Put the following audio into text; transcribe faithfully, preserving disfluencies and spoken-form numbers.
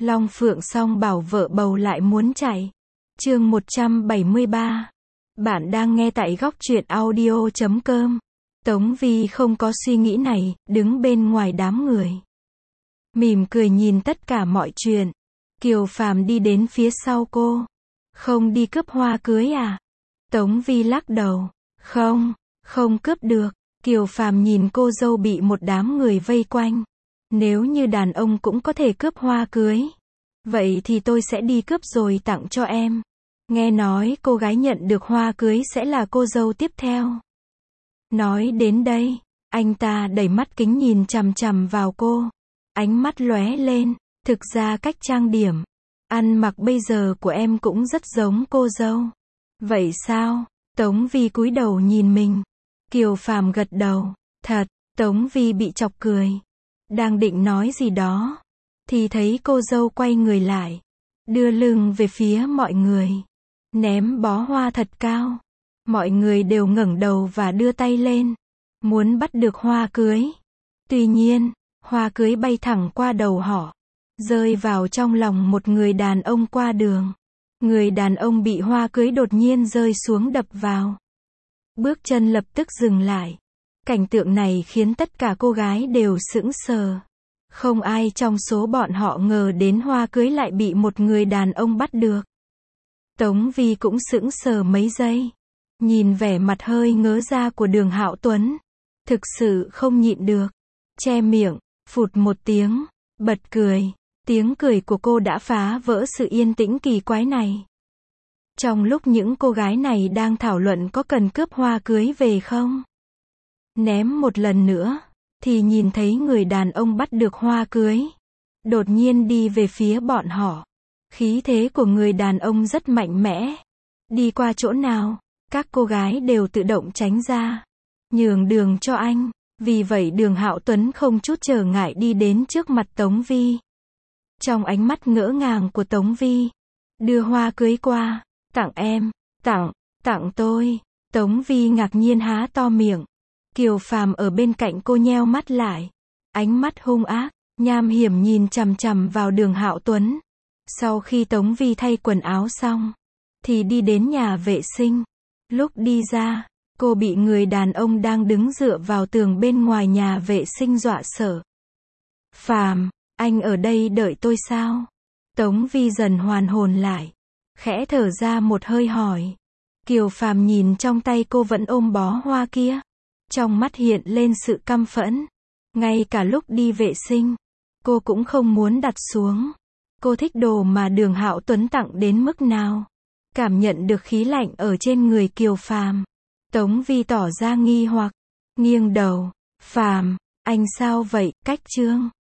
Long Phượng song bảo vợ bầu lại muốn chạy. Chương một trăm bảy mươi ba. Bạn đang nghe tại góc truyện audio chấm com. Tống Vi không có suy nghĩ này, đứng bên ngoài đám người. Mỉm cười nhìn tất cả mọi chuyện. Kiều Phàm đi đến phía sau cô. Không đi cướp hoa cưới à? Tống Vi lắc đầu. Không, không cướp được. Kiều Phàm nhìn cô dâu bị một đám người vây quanh. Nếu như đàn ông cũng có thể cướp hoa cưới, vậy thì tôi sẽ đi cướp rồi tặng cho em. Nghe nói cô gái nhận được hoa cưới sẽ là cô dâu tiếp theo. Nói đến đây, anh ta đẩy mắt kính nhìn chằm chằm vào cô. Ánh mắt lóe lên, thực ra cách trang điểm, ăn mặc bây giờ của em cũng rất giống cô dâu. Vậy sao? Tống Vi cúi đầu nhìn mình. Kiều Phàm gật đầu. Thật. Tống Vi bị chọc cười. Đang định nói gì đó, thì thấy cô dâu quay người lại, đưa lưng về phía mọi người, ném bó hoa thật cao. Mọi người đều ngẩng đầu và đưa tay lên, muốn bắt được hoa cưới. Tuy nhiên, hoa cưới bay thẳng qua đầu họ, rơi vào trong lòng một người đàn ông qua đường. Người đàn ông bị hoa cưới đột nhiên rơi xuống đập vào. Bước chân lập tức dừng lại. Cảnh tượng này khiến tất cả cô gái đều sững sờ. Không ai trong số bọn họ ngờ đến hoa cưới lại bị một người đàn ông bắt được. Tống Vi cũng sững sờ mấy giây. Nhìn vẻ mặt hơi ngớ ra của Đường Hạo Tuấn. Thực sự không nhịn được. Che miệng, phụt một tiếng, bật cười. Tiếng cười của cô đã phá vỡ sự yên tĩnh kỳ quái này. Trong lúc những cô gái này đang thảo luận có cần cướp hoa cưới về không? Ném một lần nữa, thì nhìn thấy người đàn ông bắt được hoa cưới. Đột nhiên đi về phía bọn họ. Khí thế của người đàn ông rất mạnh mẽ. Đi qua chỗ nào, các cô gái đều tự động tránh ra. Nhường đường cho anh. Vì vậy Đường Hạo Tuấn không chút trở ngại đi đến trước mặt Tống Vi. Trong ánh mắt ngỡ ngàng của Tống Vi, đưa hoa cưới qua. Tặng em, tặng, tặng tôi. Tống Vi ngạc nhiên há to miệng. Kiều Phàm ở bên cạnh cô nheo mắt lại. Ánh mắt hung ác, nham hiểm nhìn chằm chằm vào Đường Hạo Tuấn. Sau khi Tống Vi thay quần áo xong, thì đi đến nhà vệ sinh. Lúc đi ra, cô bị người đàn ông đang đứng dựa vào tường bên ngoài nhà vệ sinh dọa sợ. Phàm, anh ở đây đợi tôi sao? Tống Vi dần hoàn hồn lại. Khẽ thở ra một hơi hỏi. Kiều Phàm nhìn trong tay cô vẫn ôm bó hoa kia. Trong mắt hiện lên sự căm phẫn. Ngay cả lúc đi vệ sinh, cô cũng không muốn đặt xuống. Cô thích đồ mà Đường Hạo Tuấn tặng đến mức nào? Cảm nhận được khí lạnh ở trên người Kiều Phàm, Tống Vi tỏ ra nghi hoặc, nghiêng đầu. Phàm, anh sao vậy? Cách chương